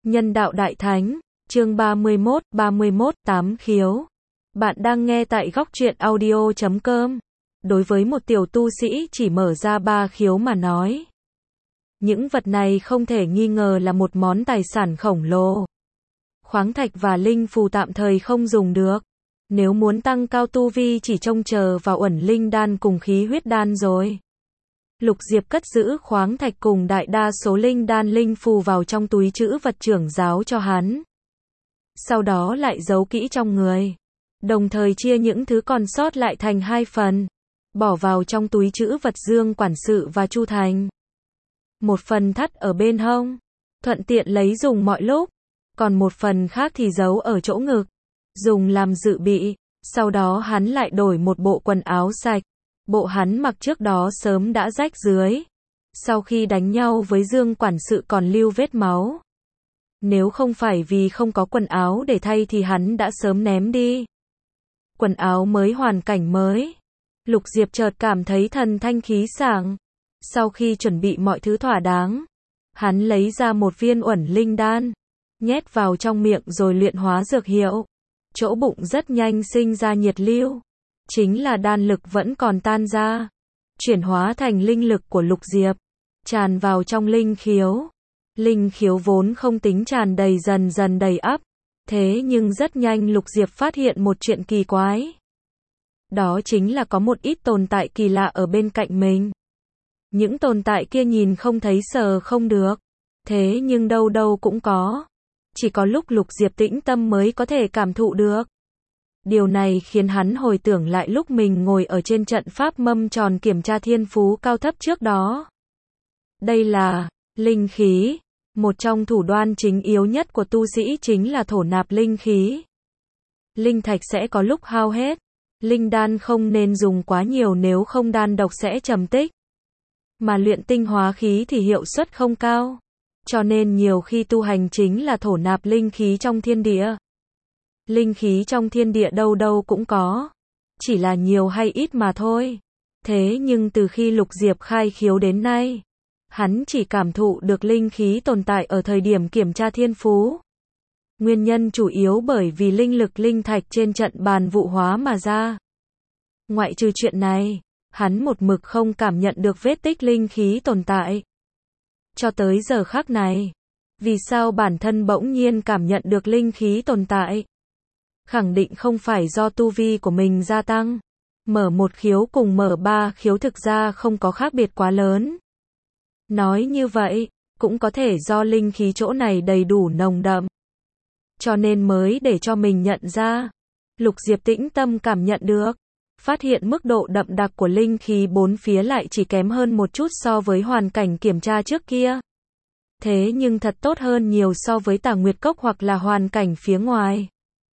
Nhân đạo Đại Thánh, chương 31, 8 khiếu. Bạn đang nghe tại góc truyện audio.com. Đối với một tiểu tu sĩ chỉ mở ra 3 khiếu mà nói, những vật này không thể nghi ngờ là một món tài sản khổng lồ. Khoáng thạch và linh phù tạm thời không dùng được. Nếu muốn tăng cao tu vi chỉ trông chờ vào uẩn linh đan cùng khí huyết đan rồi. Lục Diệp cất giữ khoáng thạch cùng đại đa số linh đan linh phù vào trong túi trữ vật trưởng giáo cho hắn. Sau đó lại giấu kỹ trong người. Đồng thời chia những thứ còn sót lại thành 2 phần. Bỏ vào trong túi trữ vật Dương quản sự và Chu Thành. Một phần thắt ở bên hông, thuận tiện lấy dùng mọi lúc. Còn một phần khác thì giấu ở chỗ ngực, dùng làm dự bị. Sau đó hắn lại đổi một bộ quần áo sạch. Bộ hắn mặc trước đó sớm đã rách dưới. Sau khi đánh nhau với Dương quản sự còn lưu vết máu. Nếu không phải vì không có quần áo để thay thì hắn đã sớm ném đi. Quần áo mới, hoàn cảnh mới. Lục Diệp chợt cảm thấy thần thanh khí sảng. Sau khi chuẩn bị mọi thứ thỏa đáng, hắn lấy ra một viên uẩn linh đan, nhét vào trong miệng rồi luyện hóa dược hiệu. Chỗ bụng rất nhanh sinh ra nhiệt lưu. Chính là đan lực vẫn còn tan ra, chuyển hóa thành linh lực của Lục Diệp, tràn vào trong linh khiếu. Linh khiếu vốn không tính tràn đầy dần dần đầy ắp, thế nhưng rất nhanh Lục Diệp phát hiện một chuyện kỳ quái. Đó chính là có một ít tồn tại kỳ lạ ở bên cạnh mình. Những tồn tại kia nhìn không thấy sờ không được, thế nhưng đâu đâu cũng có. Chỉ có lúc Lục Diệp tĩnh tâm mới có thể cảm thụ được. Điều này khiến hắn hồi tưởng lại lúc mình ngồi ở trên trận pháp mâm tròn kiểm tra thiên phú cao thấp trước đó. Đây là linh khí. Một trong thủ đoạn chính yếu nhất của tu sĩ chính là thổ nạp linh khí. Linh thạch sẽ có lúc hao hết. Linh đan không nên dùng quá nhiều, nếu không đan độc sẽ trầm tích. Mà luyện tinh hóa khí thì hiệu suất không cao. Cho nên nhiều khi tu hành chính là thổ nạp linh khí trong thiên địa. Linh khí trong thiên địa đâu đâu cũng có, chỉ là nhiều hay ít mà thôi. Thế nhưng từ khi Lục Diệp khai khiếu đến nay, hắn chỉ cảm thụ được linh khí tồn tại ở thời điểm kiểm tra thiên phú. Nguyên nhân chủ yếu bởi vì linh lực linh thạch trên trận bàn vụ hóa mà ra. Ngoại trừ chuyện này, hắn một mực không cảm nhận được vết tích linh khí tồn tại. Cho tới giờ khắc này, vì sao bản thân bỗng nhiên cảm nhận được linh khí tồn tại? Khẳng định không phải do tu vi của mình gia tăng. Mở một khiếu cùng mở 3 khiếu thực ra không có khác biệt quá lớn. Nói như vậy, cũng có thể do linh khí chỗ này đầy đủ nồng đậm, cho nên mới để cho mình nhận ra. Lục Diệp tĩnh tâm cảm nhận được, phát hiện mức độ đậm đặc của linh khí bốn phía lại chỉ kém hơn một chút so với hoàn cảnh kiểm tra trước kia. Thế nhưng thật tốt hơn nhiều so với Tà Nguyệt Cốc hoặc là hoàn cảnh phía ngoài.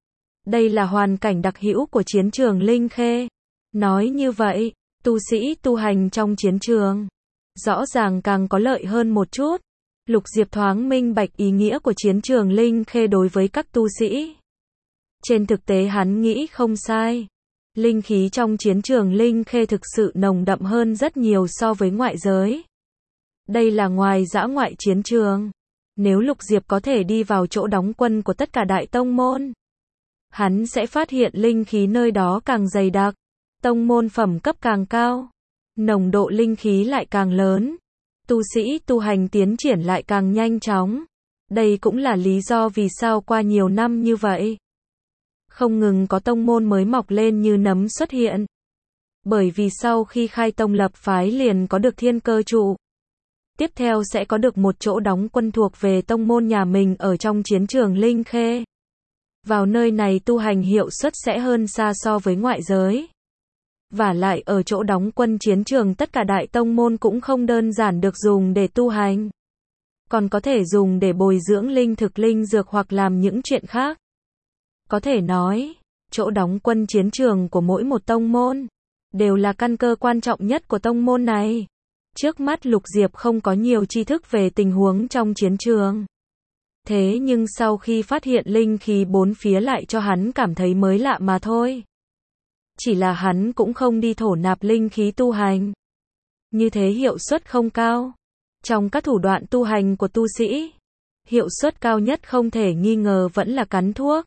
Đây là hoàn cảnh đặc hữu của chiến trường Linh Khê. Nói như vậy, tu sĩ tu hành trong chiến trường rõ ràng càng có lợi hơn một chút. Lục Diệp thoáng minh bạch ý nghĩa của chiến trường Linh Khê đối với các tu sĩ. Trên thực tế hắn nghĩ không sai. Linh khí trong chiến trường Linh Khê thực sự nồng đậm hơn rất nhiều so với ngoại giới. Đây là ngoài dã ngoại chiến trường. Nếu Lục Diệp có thể đi vào chỗ đóng quân của tất cả đại tông môn, hắn sẽ phát hiện linh khí nơi đó càng dày đặc, tông môn phẩm cấp càng cao, nồng độ linh khí lại càng lớn, tu sĩ tu hành tiến triển lại càng nhanh chóng. Đây cũng là lý do vì sao qua nhiều năm như vậy, không ngừng có tông môn mới mọc lên như nấm xuất hiện. Bởi vì sau khi khai tông lập phái liền có được thiên cơ trụ. Tiếp theo sẽ có được một chỗ đóng quân thuộc về tông môn nhà mình ở trong chiến trường Linh Khê. Vào nơi này tu hành hiệu suất sẽ hơn xa so với ngoại giới. Và lại ở chỗ đóng quân chiến trường tất cả đại tông môn cũng không đơn giản được dùng để tu hành. Còn có thể dùng để bồi dưỡng linh thực linh dược hoặc làm những chuyện khác. Có thể nói, chỗ đóng quân chiến trường của mỗi một tông môn đều là căn cơ quan trọng nhất của tông môn này. Trước mắt Lục Diệp không có nhiều tri thức về tình huống trong chiến trường. Thế nhưng sau khi phát hiện linh khí bốn phía lại cho hắn cảm thấy mới lạ mà thôi. Chỉ là hắn cũng không đi thổ nạp linh khí tu hành. Như thế hiệu suất không cao. Trong các thủ đoạn tu hành của tu sĩ, Hiệu suất cao nhất không thể nghi ngờ vẫn là cắn thuốc.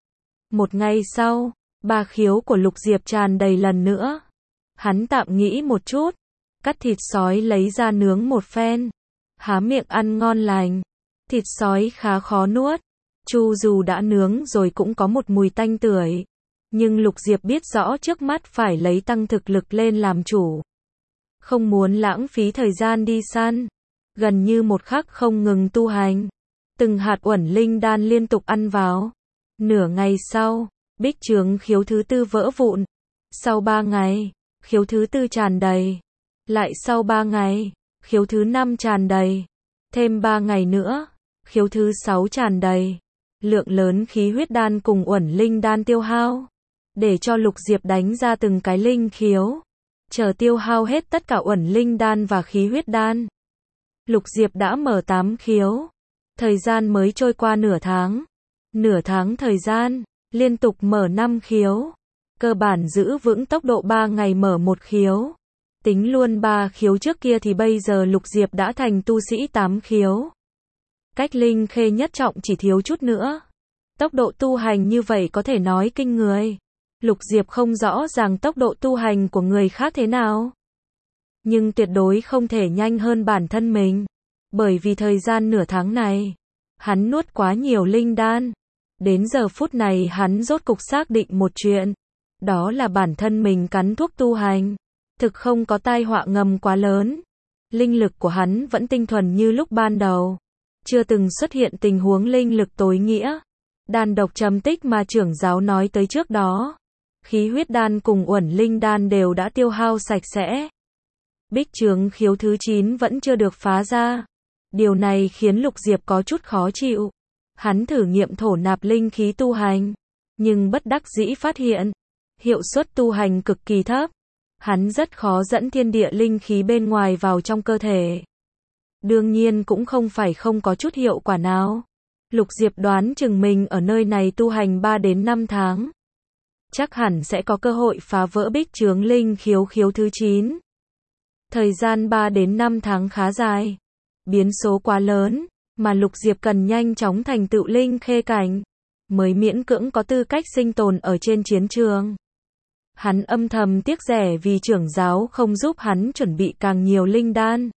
Một ngày sau, ba khiếu của Lục Diệp tràn đầy lần nữa. Hắn tạm nghĩ một chút, cắt thịt sói lấy ra nướng một phen. Há miệng ăn ngon lành. Thịt sói khá khó nuốt. Chu dù đã nướng rồi cũng có một mùi tanh tưởi. Nhưng Lục Diệp biết rõ trước mắt phải lấy tăng thực lực lên làm chủ. Không muốn lãng phí thời gian đi săn. Gần như một khắc không ngừng tu hành. Từng hạt uẩn linh đan liên tục ăn vào. Nửa ngày sau, bích trướng khiếu thứ tư vỡ vụn. Sau 3 ngày, khiếu thứ tư tràn đầy. Lại sau 3 ngày, khiếu thứ 5 tràn đầy. Thêm 3 ngày nữa, khiếu thứ 6 tràn đầy. Lượng lớn khí huyết đan cùng uẩn linh đan tiêu hao. Để cho Lục Diệp đánh ra từng cái linh khiếu. Chờ tiêu hao hết tất cả uẩn linh đan và khí huyết đan. Lục Diệp đã mở 8 khiếu. Thời gian mới trôi qua nửa tháng. Nửa tháng thời gian, liên tục mở 5 khiếu. Cơ bản giữ vững tốc độ 3 ngày mở một khiếu. Tính luôn 3 khiếu trước kia thì bây giờ Lục Diệp đã thành tu sĩ 8 khiếu. Cách linh khê nhất trọng chỉ thiếu chút nữa. Tốc độ tu hành như vậy có thể nói kinh người. Lục Diệp không rõ ràng tốc độ tu hành của người khác thế nào. Nhưng tuyệt đối không thể nhanh hơn bản thân mình. Bởi vì thời gian nửa tháng này, hắn nuốt quá nhiều linh đan. Đến giờ phút này hắn rốt cục xác định một chuyện. Đó là bản thân mình cắn thuốc tu hành. Thực không có tai họa ngầm quá lớn. Linh lực của hắn vẫn tinh thuần như lúc ban đầu. Chưa từng xuất hiện tình huống linh lực tối nghĩa. Đan độc trầm tích mà trưởng giáo nói tới trước đó. Khí huyết đan cùng uẩn linh đan đều đã tiêu hao sạch sẽ. Bích trướng khiếu thứ 9 vẫn chưa được phá ra. Điều này khiến Lục Diệp có chút khó chịu. Hắn thử nghiệm thổ nạp linh khí tu hành. Nhưng bất đắc dĩ phát hiện. Hiệu suất tu hành cực kỳ thấp. Hắn rất khó dẫn thiên địa linh khí bên ngoài vào trong cơ thể. Đương nhiên cũng không phải không có chút hiệu quả nào. Lục Diệp đoán chừng mình ở nơi này tu hành 3 đến 5 tháng. Chắc hẳn sẽ có cơ hội phá vỡ bích trướng linh khiếu khiếu thứ 9. Thời gian 3 đến 5 tháng khá dài. Biến số quá lớn, mà Lục Diệp cần nhanh chóng thành tựu linh khê cảnh. Mới miễn cưỡng có tư cách sinh tồn ở trên chiến trường. Hắn âm thầm tiếc rẻ vì trưởng giáo không giúp hắn chuẩn bị càng nhiều linh đan.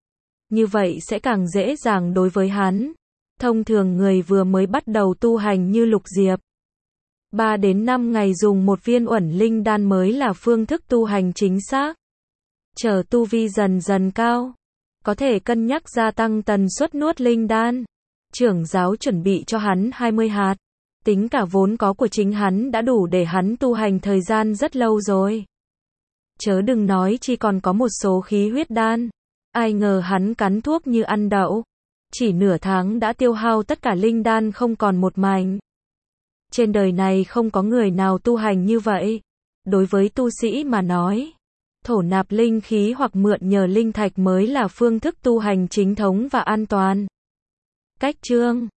Như vậy sẽ càng dễ dàng đối với hắn. Thông thường người vừa mới bắt đầu tu hành như Lục Diệp. 3 đến 5 ngày dùng một viên uẩn linh đan mới là phương thức tu hành chính xác. Chờ tu vi dần dần cao. Có thể cân nhắc gia tăng tần suất nuốt linh đan. Trưởng giáo chuẩn bị cho hắn 20 hạt. Tính cả vốn có của chính hắn đã đủ để hắn tu hành thời gian rất lâu rồi. Chớ đừng nói chỉ còn có một số khí huyết đan. Ai ngờ hắn cắn thuốc như ăn đậu. Chỉ nửa tháng đã tiêu hao tất cả linh đan không còn một mảnh. Trên đời này không có người nào tu hành như vậy. Đối với tu sĩ mà nói, thổ nạp linh khí hoặc mượn nhờ linh thạch mới là phương thức tu hành chính thống và an toàn. Cách chương